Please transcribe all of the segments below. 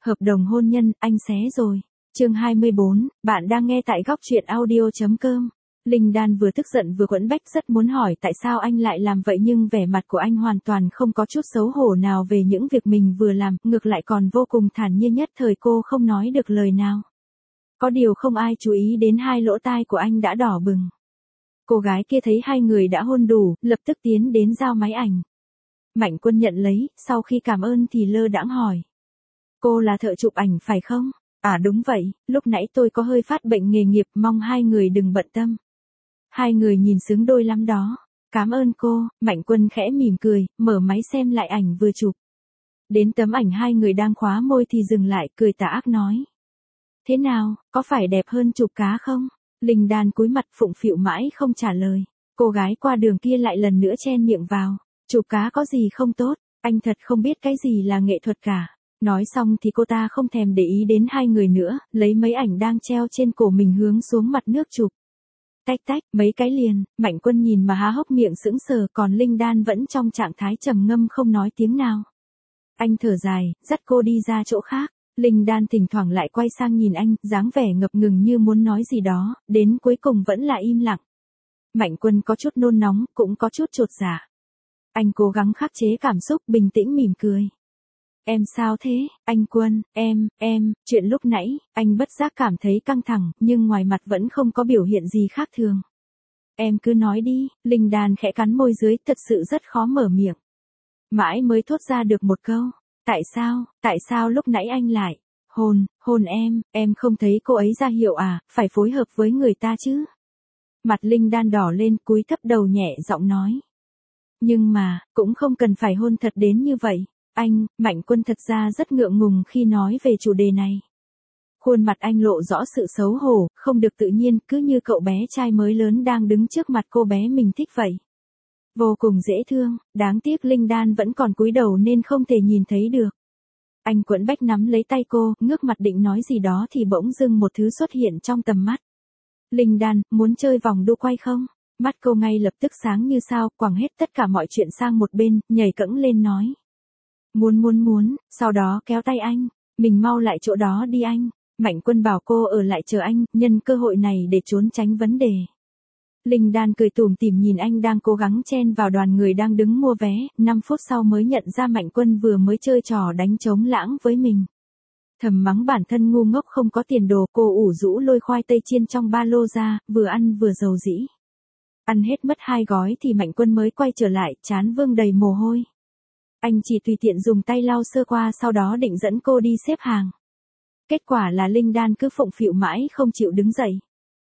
Hợp đồng hôn nhân, anh xé rồi. Chương 24, bạn đang nghe tại góc truyện audio.com. Linh Đan vừa tức giận vừa quẫn bách rất muốn hỏi tại sao anh lại làm vậy nhưng vẻ mặt của anh hoàn toàn không có chút xấu hổ nào về những việc mình vừa làm, ngược lại còn vô cùng thản nhiên nhất thời cô không nói được lời nào. Có điều không ai chú ý đến hai lỗ tai của anh đã đỏ bừng. Cô gái kia thấy hai người đã hôn đủ, lập tức tiến đến giao máy ảnh. Mạnh Quân nhận lấy, sau khi cảm ơn thì lơ đãng hỏi. Cô là thợ chụp ảnh phải không? À đúng vậy, lúc nãy tôi có hơi phát bệnh nghề nghiệp, mong hai người đừng bận tâm. Hai người nhìn xứng đôi lắm đó. Cảm ơn cô, Mạnh Quân khẽ mỉm cười, mở máy xem lại ảnh vừa chụp. Đến tấm ảnh hai người đang khóa môi thì dừng lại, cười tà ác nói. Thế nào, có phải đẹp hơn chụp cá không? Linh Đan cúi mặt phụng phịu mãi không trả lời. Cô gái qua đường kia lại lần nữa chen miệng vào. Chụp cá có gì không tốt, anh thật không biết cái gì là nghệ thuật cả. Nói xong thì cô ta không thèm để ý đến hai người nữa, lấy mấy ảnh đang treo trên cổ mình hướng xuống mặt nước chụp. Tách tách, mấy cái liền, Mạnh Quân nhìn mà há hốc miệng sững sờ, còn Linh Đan vẫn trong trạng thái trầm ngâm không nói tiếng nào. Anh thở dài, dắt cô đi ra chỗ khác. Linh Đan thỉnh thoảng lại quay sang nhìn anh, dáng vẻ ngập ngừng như muốn nói gì đó, đến cuối cùng vẫn là im lặng. Mạnh Quân có chút nôn nóng, cũng có chút chột dạ. Anh cố gắng khắc chế cảm xúc, bình tĩnh mỉm cười. Em sao thế, anh Quân, chuyện lúc nãy, anh bất giác cảm thấy căng thẳng, nhưng ngoài mặt vẫn không có biểu hiện gì khác thường. Em cứ nói đi, Linh Đan khẽ cắn môi dưới, thật sự rất khó mở miệng. Mãi mới thốt ra được một câu, tại sao lúc nãy anh lại, hôn em không thấy cô ấy ra hiệu à, phải phối hợp với người ta chứ. Mặt Linh Đan đỏ lên, cúi thấp đầu nhẹ giọng nói. Nhưng mà, cũng không cần phải hôn thật đến như vậy. Anh, Mạnh Quân thật ra rất ngượng ngùng khi nói về chủ đề này. Khuôn mặt anh lộ rõ sự xấu hổ, không được tự nhiên, cứ như cậu bé trai mới lớn đang đứng trước mặt cô bé mình thích vậy. Vô cùng dễ thương, đáng tiếc Linh Đan vẫn còn cúi đầu nên không thể nhìn thấy được. Anh quẫn bách nắm lấy tay cô, ngước mặt định nói gì đó thì bỗng dưng một thứ xuất hiện trong tầm mắt. Linh Đan, muốn chơi vòng đu quay không? Mắt cô ngay lập tức sáng như sao, quẳng hết tất cả mọi chuyện sang một bên, nhảy cẫng lên nói. Muốn, sau đó kéo tay anh, mình mau lại chỗ đó đi anh. Mạnh Quân bảo cô ở lại chờ anh, nhân cơ hội này để trốn tránh vấn đề. Linh Đan cười tủm tỉm nhìn anh đang cố gắng chen vào đoàn người đang đứng mua vé, 5 phút sau mới nhận ra Mạnh Quân vừa mới chơi trò đánh trống lãng với mình. Thầm mắng bản thân ngu ngốc không có tiền đồ, cô ủ rũ lôi khoai tây chiên trong ba lô ra, vừa ăn vừa dầu dĩ. Ăn hết mất 2 gói thì Mạnh Quân mới quay trở lại, trán vương đầy mồ hôi. Anh chỉ tùy tiện dùng tay lau sơ qua sau đó định dẫn cô đi xếp hàng. Kết quả là Linh Đan cứ phụng phịu mãi không chịu đứng dậy.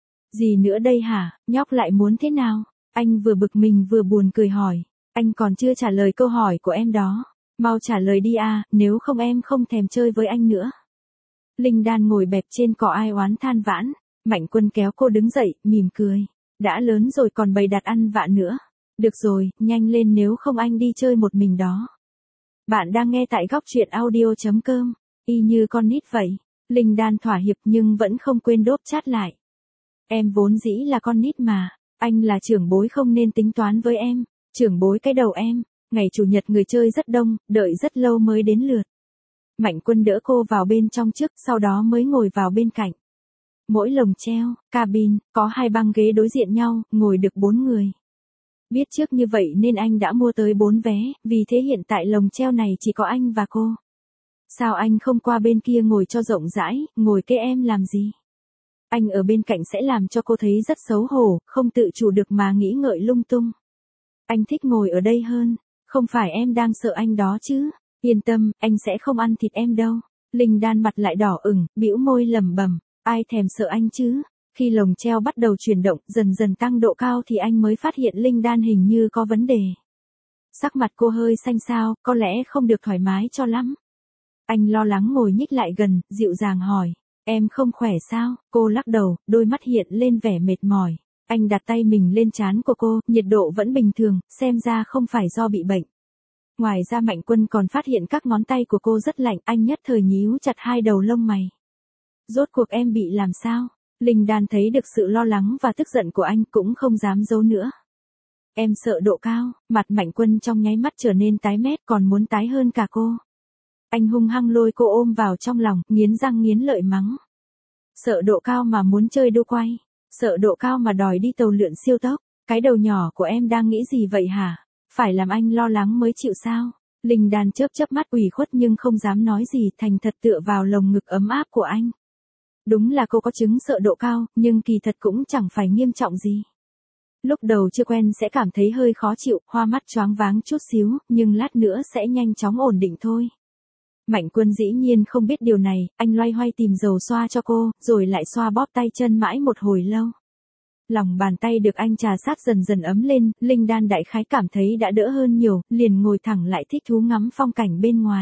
Gì nữa đây hả, nhóc lại muốn thế nào? Anh vừa bực mình vừa buồn cười hỏi. Anh còn chưa trả lời câu hỏi của em đó. Mau trả lời đi à, nếu không em không thèm chơi với anh nữa. Linh Đan ngồi bẹp trên cỏ ai oán than vãn. Mạnh Quân kéo cô đứng dậy, mỉm cười. Đã lớn rồi còn bày đặt ăn vạ nữa. Được rồi, nhanh lên nếu không anh đi chơi một mình đó. Bạn đang nghe tại góc truyện audio.com, y như con nít vậy. Linh Đan thỏa hiệp nhưng vẫn không quên đốp chát lại. Em vốn dĩ là con nít mà, anh là trưởng bối không nên tính toán với em, trưởng bối cái đầu em. Ngày chủ nhật người chơi rất đông, đợi rất lâu mới đến lượt. Mạnh Quân đỡ cô vào bên trong trước, sau đó mới ngồi vào bên cạnh. Mỗi lồng treo, cabin, có 2 băng ghế đối diện nhau, ngồi được 4 người. Biết trước như vậy nên anh đã mua tới 4 vé, vì thế hiện tại lồng treo này chỉ có anh và cô. Sao anh không qua bên kia ngồi cho rộng rãi, ngồi kê em làm gì? Anh ở bên cạnh sẽ làm cho cô thấy rất xấu hổ, không tự chủ được mà nghĩ ngợi lung tung. Anh thích ngồi ở đây hơn, không phải em đang sợ anh đó chứ? Yên tâm, anh sẽ không ăn thịt em đâu. Linh Đan mặt lại đỏ ửng, bĩu môi lẩm bẩm, ai thèm sợ anh chứ? Khi lồng treo bắt đầu chuyển động, dần dần tăng độ cao thì anh mới phát hiện Linh Đan hình như có vấn đề. Sắc mặt cô hơi xanh xao, có lẽ không được thoải mái cho lắm. Anh lo lắng ngồi nhích lại gần, dịu dàng hỏi, em không khỏe sao? Cô lắc đầu, đôi mắt hiện lên vẻ mệt mỏi. Anh đặt tay mình lên trán của cô, nhiệt độ vẫn bình thường, xem ra không phải do bị bệnh. Ngoài ra Mạnh Quân còn phát hiện các ngón tay của cô rất lạnh, anh nhất thời nhíu chặt 2 đầu lông mày. Rốt cuộc em bị làm sao? Linh Đan thấy được sự lo lắng và tức giận của anh cũng không dám giấu nữa. Em sợ độ cao, mặt Mạnh Quân trong nháy mắt trở nên tái mét còn muốn tái hơn cả cô. Anh hung hăng lôi cô ôm vào trong lòng, nghiến răng nghiến lợi mắng. Sợ độ cao mà muốn chơi đu quay. Sợ độ cao mà đòi đi tàu lượn siêu tốc. Cái đầu nhỏ của em đang nghĩ gì vậy hả? Phải làm anh lo lắng mới chịu sao? Linh Đan chớp chớp mắt ủy khuất nhưng không dám nói gì, thành thật tựa vào lồng ngực ấm áp của anh. Đúng là cô có chứng sợ độ cao, nhưng kỳ thật cũng chẳng phải nghiêm trọng gì. Lúc đầu chưa quen sẽ cảm thấy hơi khó chịu, hoa mắt choáng váng chút xíu, nhưng lát nữa sẽ nhanh chóng ổn định thôi. Mạnh Quân dĩ nhiên không biết điều này, anh loay hoay tìm dầu xoa cho cô, rồi lại xoa bóp tay chân mãi một hồi lâu. Lòng bàn tay được anh trà sát dần dần ấm lên, Linh Đan đại khái cảm thấy đã đỡ hơn nhiều, liền ngồi thẳng lại thích thú ngắm phong cảnh bên ngoài.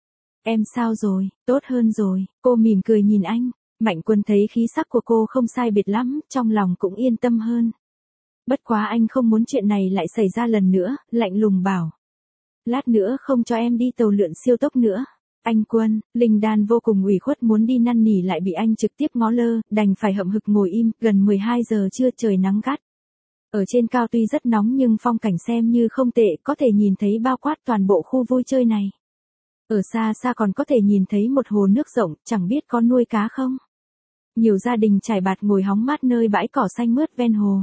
Em sao rồi, tốt hơn rồi, cô mỉm cười nhìn anh. Mạnh Quân thấy khí sắc của cô không sai biệt lắm, trong lòng cũng yên tâm hơn. Bất quá anh không muốn chuyện này lại xảy ra lần nữa, lạnh lùng bảo. Lát nữa không cho em đi tàu lượn siêu tốc nữa. Anh Quân, Linh Đan vô cùng ủy khuất muốn đi năn nỉ lại bị anh trực tiếp ngó lơ, đành phải hậm hực ngồi im, gần 12 giờ trưa trời nắng gắt. Ở trên cao tuy rất nóng nhưng phong cảnh xem như không tệ, có thể nhìn thấy bao quát toàn bộ khu vui chơi này. Ở xa xa còn có thể nhìn thấy một hồ nước rộng, chẳng biết có nuôi cá không. Nhiều gia đình trải bạt ngồi hóng mát nơi bãi cỏ xanh mướt ven hồ.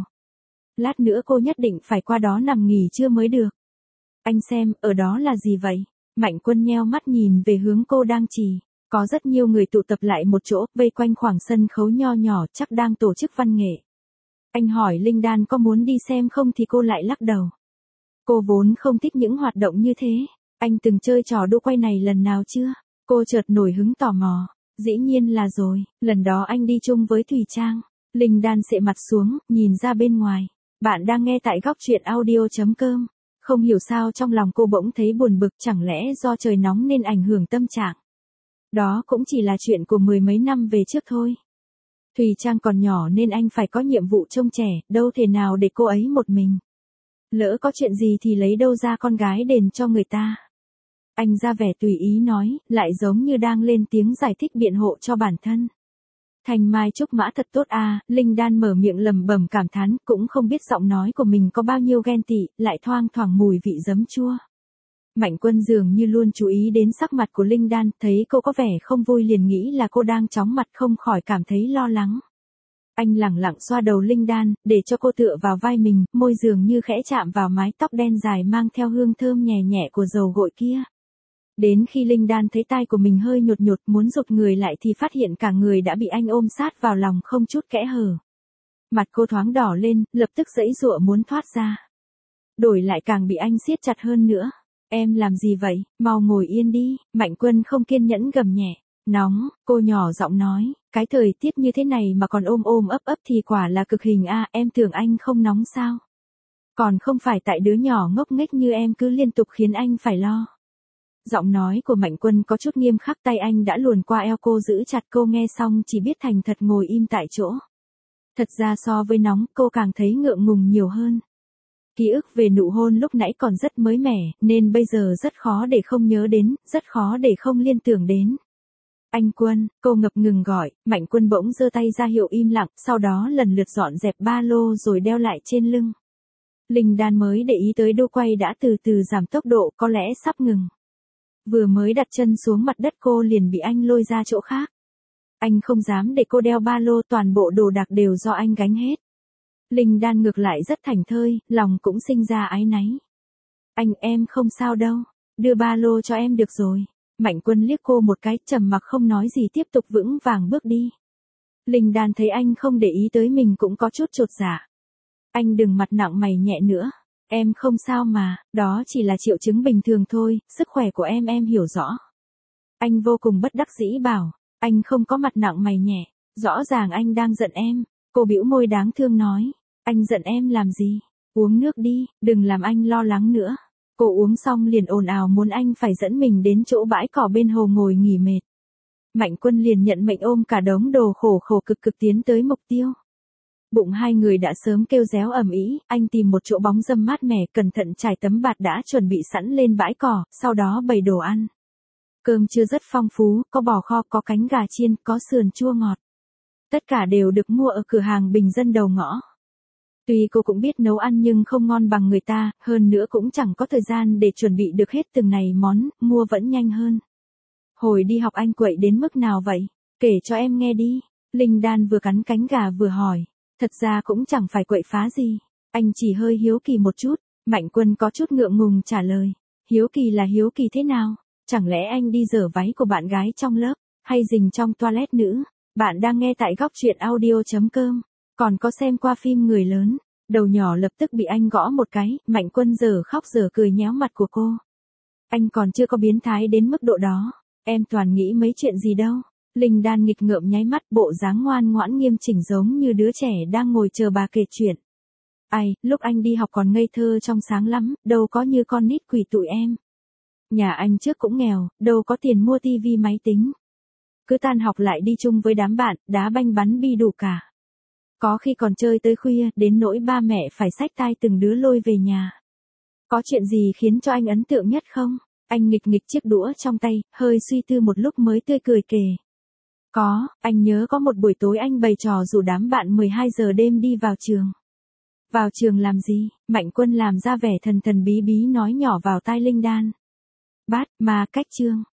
Lát nữa cô nhất định phải qua đó nằm nghỉ trưa mới được. Anh xem, ở đó là gì vậy? Mạnh Quân nheo mắt nhìn về hướng cô đang chỉ. Có rất nhiều người tụ tập lại một chỗ, vây quanh khoảng sân khấu nho nhỏ, chắc đang tổ chức văn nghệ. Anh hỏi Linh Đan có muốn đi xem không thì cô lại lắc đầu. Cô vốn không thích những hoạt động như thế. Anh từng chơi trò đu quay này lần nào chưa? Cô chợt nổi hứng tò mò. Dĩ nhiên là rồi, lần đó anh đi chung với Thùy Trang. Linh Đan xệ mặt xuống, nhìn ra bên ngoài. Bạn đang nghe tại góc truyện audio.com. Không hiểu sao trong lòng cô bỗng thấy buồn bực, chẳng lẽ do trời nóng nên ảnh hưởng tâm trạng. Đó cũng chỉ là chuyện của mười mấy năm về trước thôi. Thùy Trang còn nhỏ nên anh phải có nhiệm vụ trông trẻ, đâu thể nào để cô ấy một mình. Lỡ có chuyện gì thì lấy đâu ra con gái đền cho người ta. Anh ra vẻ tùy ý nói, lại giống như đang lên tiếng giải thích biện hộ cho bản thân. Thanh mai trúc mã thật tốt à, Linh Đan mở miệng lẩm bẩm cảm thán, cũng không biết giọng nói của mình có bao nhiêu ghen tị, lại thoang thoảng mùi vị giấm chua. Mạnh Quân dường như luôn chú ý đến sắc mặt của Linh Đan, thấy cô có vẻ không vui liền nghĩ là cô đang chóng mặt, không khỏi cảm thấy lo lắng. Anh lẳng lặng xoa đầu Linh Đan, để cho cô tựa vào vai mình, môi dường như khẽ chạm vào mái tóc đen dài mang theo hương thơm nhẹ nhẹ của dầu gội kia. Đến khi Linh Đan thấy tai của mình hơi nhột nhột muốn rụt người lại thì phát hiện cả người đã bị anh ôm sát vào lòng không chút kẽ hở. Mặt cô thoáng đỏ lên, lập tức giãy giụa muốn thoát ra. Đổi lại càng bị anh siết chặt hơn nữa. Em làm gì vậy, mau ngồi yên đi, Mạnh Quân không kiên nhẫn gầm nhẹ. Nóng, cô nhỏ giọng nói, cái thời tiết như thế này mà còn ôm ôm ấp ấp thì quả là cực hình a, em tưởng anh không nóng sao? Còn không phải tại đứa nhỏ ngốc nghếch như em cứ liên tục khiến anh phải lo. Giọng nói của Mạnh Quân có chút nghiêm khắc, tay anh đã luồn qua eo cô giữ chặt cô, nghe xong chỉ biết thành thật ngồi im tại chỗ. Thật ra so với nóng, cô càng thấy ngượng ngùng nhiều hơn. Ký ức về nụ hôn lúc nãy còn rất mới mẻ, nên bây giờ rất khó để không nhớ đến, rất khó để không liên tưởng đến. Anh Quân, cô ngập ngừng gọi, Mạnh Quân bỗng giơ tay ra hiệu im lặng, sau đó lần lượt dọn dẹp ba lô rồi đeo lại trên lưng. Linh Đan mới để ý tới đu quay đã từ từ giảm tốc độ, có lẽ sắp ngừng. Vừa mới đặt chân xuống mặt đất cô liền bị anh lôi ra chỗ khác. Anh không dám để cô đeo ba lô, toàn bộ đồ đạc đều do anh gánh hết. Linh Đan ngược lại rất thảnh thơi, lòng cũng sinh ra áy náy. Anh, em không sao đâu, đưa ba lô cho em được rồi. Mạnh Quân liếc cô một cái, trầm mặc không nói gì, tiếp tục vững vàng bước đi. Linh Đan thấy anh không để ý tới mình cũng có chút chột dạ. Anh đừng mặt nặng mày nhẹ nữa. Em không sao mà, đó chỉ là triệu chứng bình thường thôi, sức khỏe của em hiểu rõ. Anh vô cùng bất đắc dĩ bảo, anh không có mặt nặng mày nhẹ, rõ ràng anh đang giận em. Cô bĩu môi đáng thương nói, anh giận em làm gì? Uống nước đi, đừng làm anh lo lắng nữa. Cô uống xong liền ồn ào muốn anh phải dẫn mình đến chỗ bãi cỏ bên hồ ngồi nghỉ mệt. Mạnh Quân liền nhận mệnh ôm cả đống đồ khổ khổ cực cực tiến tới mục tiêu. Bụng hai người đã sớm kêu réo ầm ĩ, anh tìm một chỗ bóng râm mát mẻ, cẩn thận trải tấm bạt đã chuẩn bị sẵn lên bãi cỏ, sau đó bày đồ ăn. Cơm trưa rất phong phú, có bò kho, có cánh gà chiên, có sườn chua ngọt. Tất cả đều được mua ở cửa hàng bình dân đầu ngõ. Tuy cô cũng biết nấu ăn nhưng không ngon bằng người ta, hơn nữa cũng chẳng có thời gian để chuẩn bị được hết từng này món, mua vẫn nhanh hơn. Hồi đi học anh quậy đến mức nào vậy? Kể cho em nghe đi. Linh Đan vừa cắn cánh gà vừa hỏi. Thật ra cũng chẳng phải quậy phá gì. Anh chỉ hơi hiếu kỳ một chút. Mạnh Quân có chút ngượng ngùng trả lời. Hiếu kỳ là hiếu kỳ thế nào? Chẳng lẽ anh đi giở váy của bạn gái trong lớp, hay rình trong toilet nữ? Bạn đang nghe tại góc truyện audio.com. Còn có xem qua phim Người Lớn. Đầu nhỏ lập tức bị anh gõ một cái. Mạnh Quân giờ khóc giờ cười nhéo mặt của cô. Anh còn chưa có biến thái đến mức độ đó. Em toàn nghĩ mấy chuyện gì đâu. Linh Đan nghịch ngợm nháy mắt, bộ dáng ngoan ngoãn nghiêm chỉnh giống như đứa trẻ đang ngồi chờ bà kể chuyện. Ai, lúc anh đi học còn ngây thơ trong sáng lắm, đâu có như con nít quỷ tụi em. Nhà anh trước cũng nghèo, đâu có tiền mua tivi máy tính. Cứ tan học lại đi chung với đám bạn, đá banh bắn bi đủ cả. Có khi còn chơi tới khuya, đến nỗi ba mẹ phải xách tay từng đứa lôi về nhà. Có chuyện gì khiến cho anh ấn tượng nhất không? Anh nghịch nghịch chiếc đũa trong tay, hơi suy tư một lúc mới tươi cười kể. Có, anh nhớ có một buổi tối anh bày trò rủ đám bạn 12 giờ đêm đi vào trường. Vào trường làm gì? Mạnh Quân làm ra vẻ thần thần bí bí nói nhỏ vào tai Linh Đan. Bát, ma, cách chương.